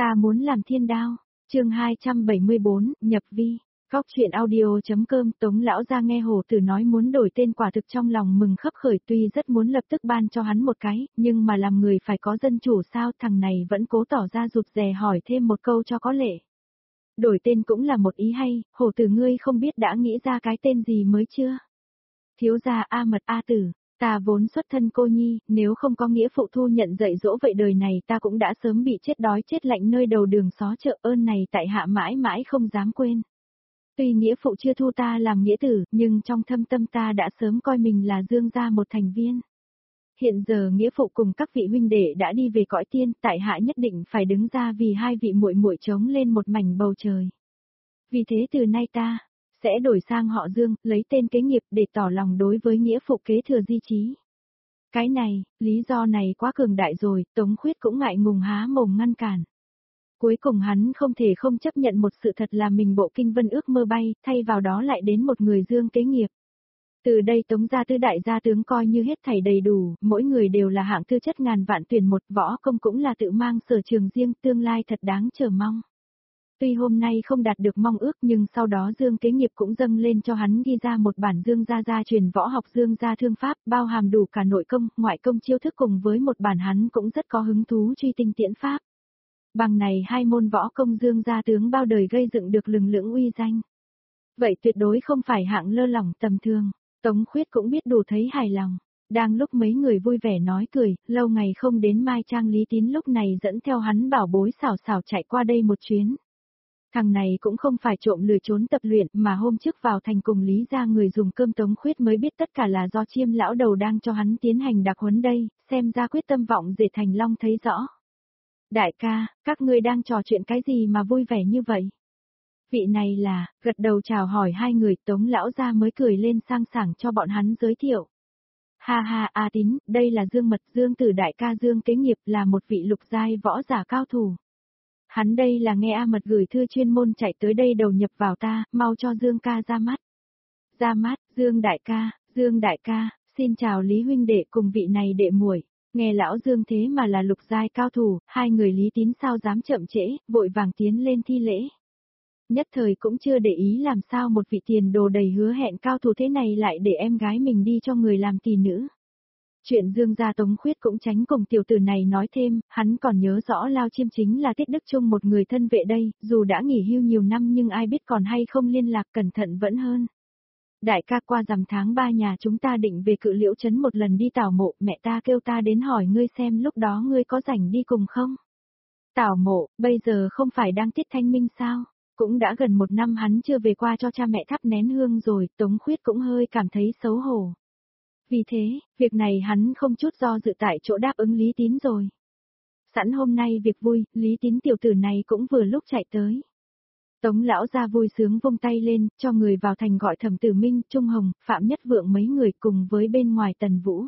Ta muốn làm thiên đao. Chương 274, nhập vi. Góc truyện audio.com. Tống lão ra nghe Hồ Tử nói muốn đổi tên quả thực trong lòng mừng khấp khởi, tuy rất muốn lập tức ban cho hắn một cái, nhưng mà làm người phải có dân chủ sao, thằng này vẫn cố tỏ ra rụt rè hỏi thêm một câu cho có lệ. Đổi tên cũng là một ý hay, Hồ Tử ngươi không biết đã nghĩ ra cái tên gì mới chưa? Thiếu gia A Mật A Tử. Ta vốn xuất thân cô nhi, nếu không có nghĩa phụ thu nhận dạy dỗ vậy đời này ta cũng đã sớm bị chết đói chết lạnh nơi đầu đường xó chợ, ơn này tại hạ mãi mãi không dám quên. Tuy nghĩa phụ chưa thu ta làm nghĩa tử, nhưng trong thâm tâm ta đã sớm coi mình là Dương gia một thành viên. Hiện giờ nghĩa phụ cùng các vị huynh đệ đã đi về cõi tiên, tại hạ nhất định phải đứng ra vì hai vị muội muội chống lên một mảnh bầu trời. Vì thế từ nay ta sẽ đổi sang họ Dương, lấy tên kế nghiệp để tỏ lòng đối với nghĩa phụ kế thừa di chí. Cái này, lý do này quá cường đại rồi, Tống Khuyết cũng ngại ngùng há mồm ngăn cản. Cuối cùng hắn không thể không chấp nhận một sự thật là mình bộ kinh vân ước mơ bay, thay vào đó lại đến một người Dương kế nghiệp. Từ đây Tống gia tứ đại gia tướng coi như hết thảy đầy đủ, mỗi người đều là hạng tư chất ngàn vạn tuyển một, võ công cũng là tự mang sở trường riêng, tương lai thật đáng chờ mong. Tuy hôm nay không đạt được mong ước nhưng sau đó Dương kế nghiệp cũng dâng lên cho hắn ghi ra một bản Dương gia truyền võ học Dương gia thương pháp, bao hàm đủ cả nội công, ngoại công chiêu thức cùng với một bản hắn cũng rất có hứng thú truy tinh tiễn pháp. Bằng này hai môn võ công Dương gia tướng bao đời gây dựng được lừng lững uy danh. Vậy tuyệt đối không phải hạng lơ lỏng tầm thường, Tống Khuyết cũng biết đủ thấy hài lòng. Đang lúc mấy người vui vẻ nói cười, lâu ngày không đến Mai Trang Lý Tín lúc này dẫn theo hắn bảo bối xảo xảo chạy qua đây một chuyến. Thằng này cũng không phải trộm lười trốn tập luyện mà hôm trước vào thành cùng Lý gia người dùng cơm Tống Khuyết mới biết tất cả là do Chiêm lão đầu đang cho hắn tiến hành đặc huấn đây, xem ra quyết tâm vọng dệt thành long thấy rõ. Đại ca, các ngươi đang trò chuyện cái gì mà vui vẻ như vậy? Vị này là, gật đầu chào hỏi hai người, Tống lão gia mới cười lên sang sảng cho bọn hắn giới thiệu. Ha ha A Tín, đây là Dương Mật, Dương tử đại ca Dương kế nghiệp, là một vị lục giai võ giả cao thủ. Hắn đây là nghe A Mật gửi thư chuyên môn chạy tới đây đầu nhập vào ta, mau cho Dương ca ra mắt. Ra mắt, Dương đại ca, xin chào Lý huynh đệ cùng vị này đệ muội. Nghe lão Dương thế mà là lục giai cao thủ, hai người Lý Tín sao dám chậm trễ, vội vàng tiến lên thi lễ. Nhất thời cũng chưa để ý làm sao một vị tiền đồ đầy hứa hẹn cao thủ thế này lại để em gái mình đi cho người làm tỷ nữ. Chuyện Dương gia Tống Khuyết cũng tránh cùng tiểu tử này nói thêm, hắn còn nhớ rõ Lao Chiêm chính là Tiết Đức Trung một người thân vệ đây, dù đã nghỉ hưu nhiều năm nhưng ai biết còn hay không liên lạc, cẩn thận vẫn hơn. Đại ca, qua rằm tháng 3 nhà chúng ta định về Cự Liễu trấn một lần đi tảo mộ, mẹ ta kêu ta đến hỏi ngươi xem lúc đó ngươi có rảnh đi cùng không? Tảo mộ, bây giờ không phải đang tiết thanh minh sao? Cũng đã gần một năm hắn chưa về qua cho cha mẹ thắp nén hương rồi, Tống Khuyết cũng hơi cảm thấy xấu hổ. Vì thế, việc này hắn không chút do dự tại chỗ đáp ứng Lý Tín rồi. Sẵn hôm nay việc vui, Lý Tín tiểu tử này cũng vừa lúc chạy tới. Tống lão ra vui sướng vung tay lên, cho người vào thành gọi Thẩm Tử Minh, Trung Hồng, Phạm Nhất Vượng mấy người cùng với bên ngoài Tần Vũ.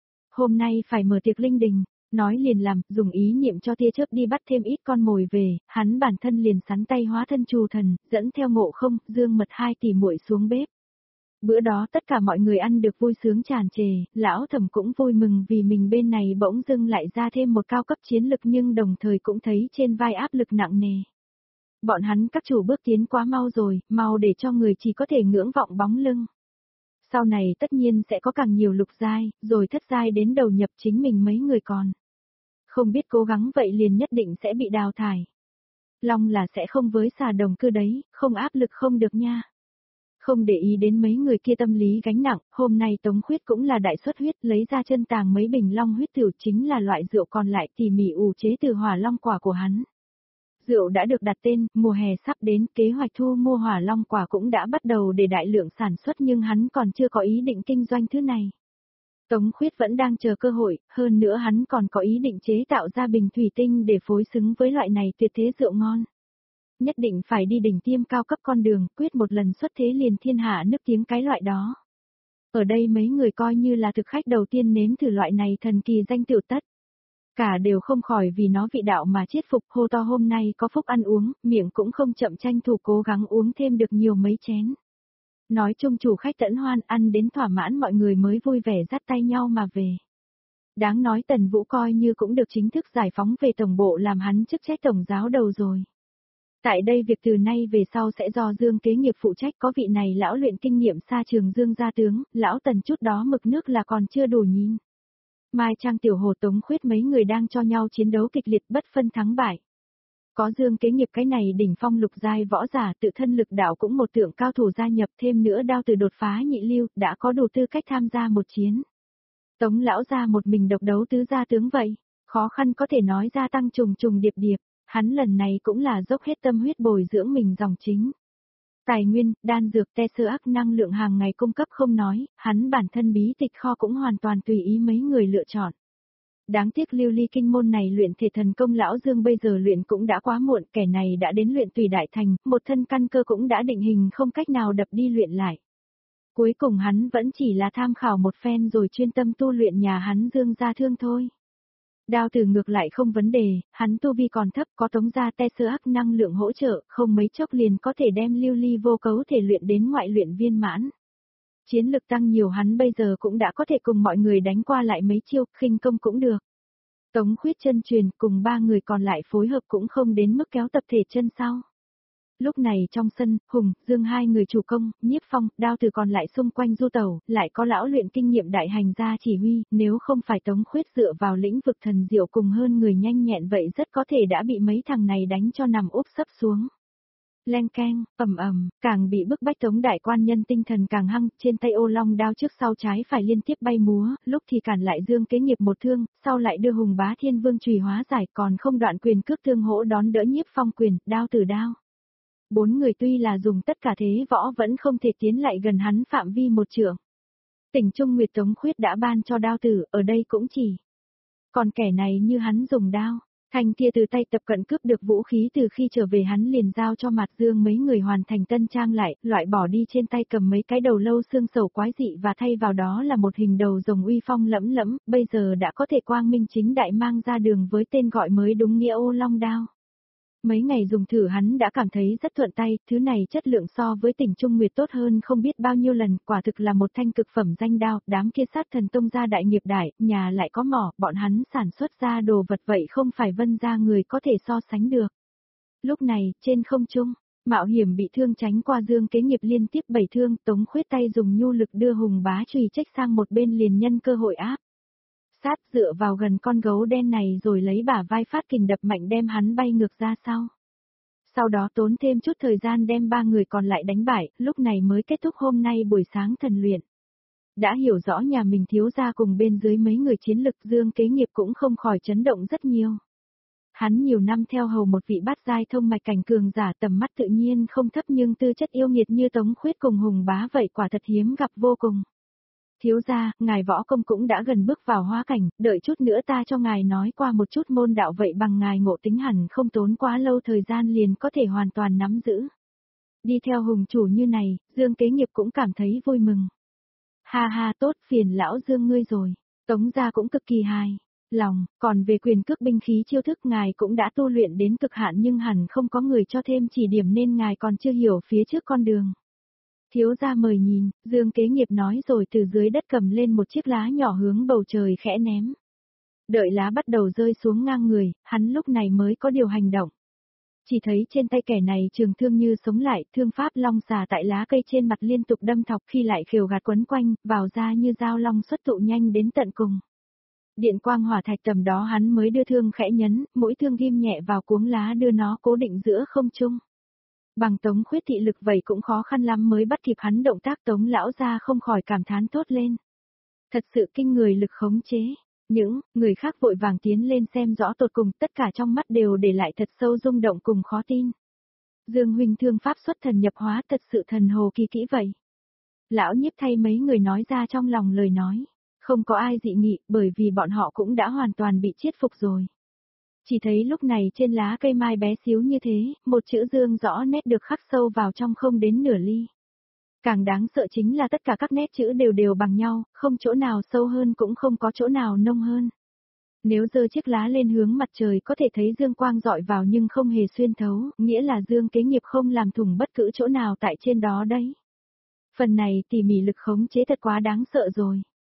Hôm nay phải mở tiệc linh đình, nói liền làm, dùng ý niệm cho tia chớp đi bắt thêm ít con mồi về, hắn bản thân liền sắn tay hóa thân Trù Thần, dẫn theo Ngộ Không, Dương Mật hai tỷ muội xuống bếp. Bữa đó tất cả mọi người ăn được vui sướng tràn trề, lão Thẩm cũng vui mừng vì mình bên này bỗng dưng lại ra thêm một cao cấp chiến lực nhưng đồng thời cũng thấy trên vai áp lực nặng nề. Bọn hắn các chủ bước tiến quá mau rồi, mau để cho người chỉ có thể ngưỡng vọng bóng lưng. Sau này tất nhiên sẽ có càng nhiều lục giai, rồi thất giai đến đầu nhập chính mình mấy người còn. Không biết cố gắng vậy liền nhất định sẽ bị đào thải. Long là sẽ không với xà đồng cư đấy, không áp lực không được nha. Không để ý đến mấy người kia tâm lý gánh nặng, hôm nay Tống Khuyết cũng là đại xuất huyết lấy ra chân tàng mấy bình long huyết tiểu chính là loại rượu còn lại tỉ mỉ ủ chế từ hỏa long quả của hắn. Rượu đã được đặt tên, mùa hè sắp đến, kế hoạch thu mua hỏa long quả cũng đã bắt đầu để đại lượng sản xuất nhưng hắn còn chưa có ý định kinh doanh thứ này. Tống Khuyết vẫn đang chờ cơ hội, hơn nữa hắn còn có ý định chế tạo ra bình thủy tinh để phối xứng với loại này tuyệt thế rượu ngon. Nhất định phải đi đỉnh tiêm cao cấp con đường, quyết một lần xuất thế liền thiên hạ nức tiếng cái loại đó. Ở đây mấy người coi như là thực khách đầu tiên nếm thử loại này thần kỳ danh tựu tất. Cả đều không khỏi vì nó vị đạo mà chết phục, hô to hôm nay có phúc ăn uống, miệng cũng không chậm tranh thủ cố gắng uống thêm được nhiều mấy chén. Nói chung chủ khách tẫn hoan ăn đến thỏa mãn mọi người mới vui vẻ dắt tay nhau mà về. Đáng nói Tần Vũ coi như cũng được chính thức giải phóng về tổng bộ làm hắn chức trách tổng giáo đầu rồi. Tại đây việc từ nay về sau sẽ do Dương kế nghiệp phụ trách, có vị này lão luyện kinh nghiệm xa trường Dương gia tướng, lão Tần chút đó mực nước là còn chưa đủ nhìn. Mai Trang Tiểu Hồ Tống Khuyết mấy người đang cho nhau chiến đấu kịch liệt bất phân thắng bại. Có Dương kế nghiệp cái này đỉnh phong lục giai võ giả, tự thân lực đạo cũng một tượng cao thủ gia nhập, thêm nữa Đao Từ đột phá nhị lưu, đã có đủ tư cách tham gia một chiến. Tống lão gia một mình độc đấu tứ gia tướng vậy, khó khăn có thể nói gia tăng trùng trùng điệp điệp, hắn lần này cũng là dốc hết tâm huyết bồi dưỡng mình dòng chính. Tài nguyên, đan dược, te sơ ác năng lượng hàng ngày cung cấp không nói, hắn bản thân bí tịch kho cũng hoàn toàn tùy ý mấy người lựa chọn. Đáng tiếc lưu ly kinh môn này luyện thể thần công lão Dương bây giờ luyện cũng đã quá muộn, kẻ này đã đến luyện tùy đại thành, một thân căn cơ cũng đã định hình, không cách nào đập đi luyện lại. Cuối cùng hắn vẫn chỉ là tham khảo một phen rồi chuyên tâm tu luyện nhà hắn Dương gia thương thôi. Đao Từ ngược lại không vấn đề, hắn tu vi còn thấp, có Tống gia te sơ ác năng lượng hỗ trợ, không mấy chốc liền có thể đem lưu ly vô cấu thể luyện đến ngoại luyện viên mãn. Chiến lực tăng nhiều, hắn bây giờ cũng đã có thể cùng mọi người đánh qua lại mấy chiêu, khinh công cũng được. Tống Khuyết chân truyền cùng ba người còn lại phối hợp cũng không đến mức kéo tập thể chân sau. Lúc này trong sân, Hùng, Dương hai người chủ công, Nhiếp Phong, Đao Từ còn lại xung quanh du tẩu, lại có lão luyện kinh nghiệm đại hành gia chỉ huy, nếu không phải Tống Khuyết dựa vào lĩnh vực thần diệu cùng hơn người nhanh nhẹn vậy rất có thể đã bị mấy thằng này đánh cho nằm úp sấp xuống. Len keng, ầm, càng bị bức bách Tống đại quan nhân tinh thần càng hăng, trên tay ô long đao trước sau trái phải liên tiếp bay múa, lúc thì cản lại Dương kế nghiệp một thương, sau lại đưa Hùng Bá Thiên Vương chùy hóa giải, còn không đoạn quyền cước thương hỗ đón đỡ Nhiếp Phong quyền, Đao Từ đao. Bốn người tuy là dùng tất cả thế võ vẫn không thể tiến lại gần hắn phạm vi một trượng. Tỉnh Trung Nguyệt Tống Khuyết đã ban cho Đao Từ, ở đây cũng chỉ. Còn kẻ này như hắn dùng đao, thanh kia từ tay Tập Cận cướp được vũ khí từ khi trở về hắn liền giao cho Mạt Dương mấy người hoàn thành tân trang lại, loại bỏ đi trên tay cầm mấy cái đầu lâu xương sầu quái dị và thay vào đó là một hình đầu rồng uy phong lẫm lẫm, bây giờ đã có thể quang minh chính đại mang ra đường với tên gọi mới đúng nghĩa ô long đao. Mấy ngày dùng thử hắn đã cảm thấy rất thuận tay, thứ này chất lượng so với Tỉnh Trung Nguyệt tốt hơn không biết bao nhiêu lần, quả thực là một thanh cực phẩm danh đao, đám kia sát thần tông gia đại nghiệp đại, nhà lại có mỏ, bọn hắn sản xuất ra đồ vật vậy không phải Vân gia người có thể so sánh được. Lúc này, trên không trung, mạo hiểm bị thương tránh qua Dương kế nghiệp liên tiếp 7 thương, Tống Khuyết tay dùng nhu lực đưa Hùng Bá chùy trách sang một bên liền nhân cơ hội áp sát dựa vào gần con gấu đen này rồi lấy bả vai phát kình đập mạnh đem hắn bay ngược ra sau. Sau đó tốn thêm chút thời gian đem ba người còn lại đánh bại, lúc này mới kết thúc hôm nay buổi sáng thần luyện. Đã hiểu rõ nhà mình thiếu gia cùng bên dưới mấy người chiến lực, Dương kế nghiệp cũng không khỏi chấn động rất nhiều. Hắn nhiều năm theo hầu một vị bát giai thông mạch cảnh cường giả, tầm mắt tự nhiên không thấp nhưng tư chất yêu nghiệt như Tống Khuyết cùng Hùng Bá vậy quả thật hiếm gặp vô cùng. Thiếu gia, ngài võ công cũng đã gần bước vào hóa cảnh, đợi chút nữa ta cho ngài nói qua một chút môn đạo vậy bằng ngài ngộ tính hẳn không tốn quá lâu thời gian liền có thể hoàn toàn nắm giữ. Đi theo Hùng chủ như này, Dương kế nghiệp cũng cảm thấy vui mừng. Ha ha, tốt, phiền lão Dương ngươi rồi. Tống gia cũng cực kỳ hài lòng, còn về quyền cước binh khí chiêu thức ngài cũng đã tu luyện đến cực hạn nhưng hẳn không có người cho thêm chỉ điểm nên ngài còn chưa hiểu phía trước con đường. Thiếu gia mời nhìn, Dương kế nghiệp nói rồi từ dưới đất cầm lên một chiếc lá nhỏ hướng bầu trời khẽ ném. Đợi lá bắt đầu rơi xuống ngang người, hắn lúc này mới có điều hành động. Chỉ thấy trên tay kẻ này trường thương như sống lại, thương pháp long xà tại lá cây trên mặt liên tục đâm thọc khi lại khều gạt quấn quanh, vào ra như dao long xuất tụ nhanh đến tận cùng. Điện quang hỏa thạch tầm đó hắn mới đưa thương khẽ nhấn, mũi thương ghim nhẹ vào cuống lá đưa nó cố định giữa không trung. Bằng Tống Khuyết thị lực vậy cũng khó khăn lắm mới bắt kịp hắn động tác, Tống lão gia không khỏi cảm thán thốt lên. Thật sự kinh người lực khống chế. Những người khác vội vàng tiến lên xem rõ tột cùng, tất cả trong mắt đều để lại thật sâu rung động cùng khó tin. Dương huynh thương pháp xuất thần nhập hóa, thật sự thần hồ kỳ kỹ vậy. Lão Nhiếp thay mấy người nói ra trong lòng lời nói. Không có ai dị nghị, bởi vì bọn họ cũng đã hoàn toàn bị chiết phục rồi. Chỉ thấy lúc này trên lá cây mai bé xíu như thế, một chữ Dương rõ nét được khắc sâu vào trong không đến nửa ly. Càng đáng sợ chính là tất cả các nét chữ đều đều bằng nhau, không chỗ nào sâu hơn cũng không có chỗ nào nông hơn. Nếu giơ chiếc lá lên hướng mặt trời có thể thấy dương quang dọi vào nhưng không hề xuyên thấu, nghĩa là Dương kế nghiệp không làm thủng bất cứ chỗ nào tại trên đó đấy. Phần này tỉ mỉ lực khống chế thật quá đáng sợ rồi.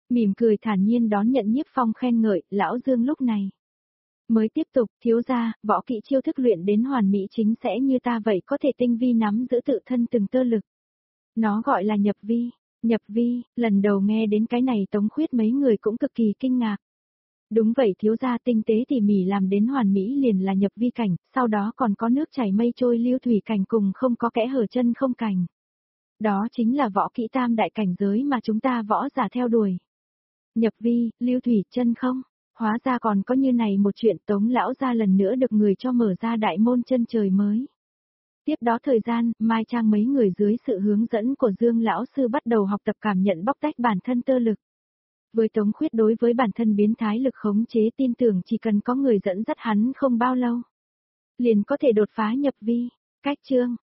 Mỉm cười thản nhiên đón nhận Nhiếp Phong khen ngợi, lão Dương lúc này mới tiếp tục, thiếu gia, võ kỹ chiêu thức luyện đến hoàn mỹ chính sẽ như ta vậy có thể tinh vi nắm giữ tự thân từng tơ lực. Nó gọi là nhập vi. Nhập vi, lần đầu nghe đến cái này Tống Khuyết mấy người cũng cực kỳ kinh ngạc. Đúng vậy, thiếu gia, tinh tế tỉ mỉ làm đến hoàn mỹ liền là nhập vi cảnh, sau đó còn có nước chảy mây trôi lưu thủy cảnh cùng không có kẽ hở chân không cảnh. Đó chính là võ kỹ tam đại cảnh giới mà chúng ta võ giả theo đuổi. Nhập vi, lưu thủy, chân không. Hóa ra còn có như này một chuyện. Tống lão gia lần nữa được người cho mở ra đại môn chân trời mới. Tiếp đó thời gian, Mai Trang mấy người dưới sự hướng dẫn của Dương lão sư bắt đầu học tập cảm nhận bóc tách bản thân tơ lực. Với Tống Khuyết đối với bản thân biến thái lực khống chế tin tưởng chỉ cần có người dẫn dắt hắn không bao lâu, liền có thể đột phá nhập vi. Cách chương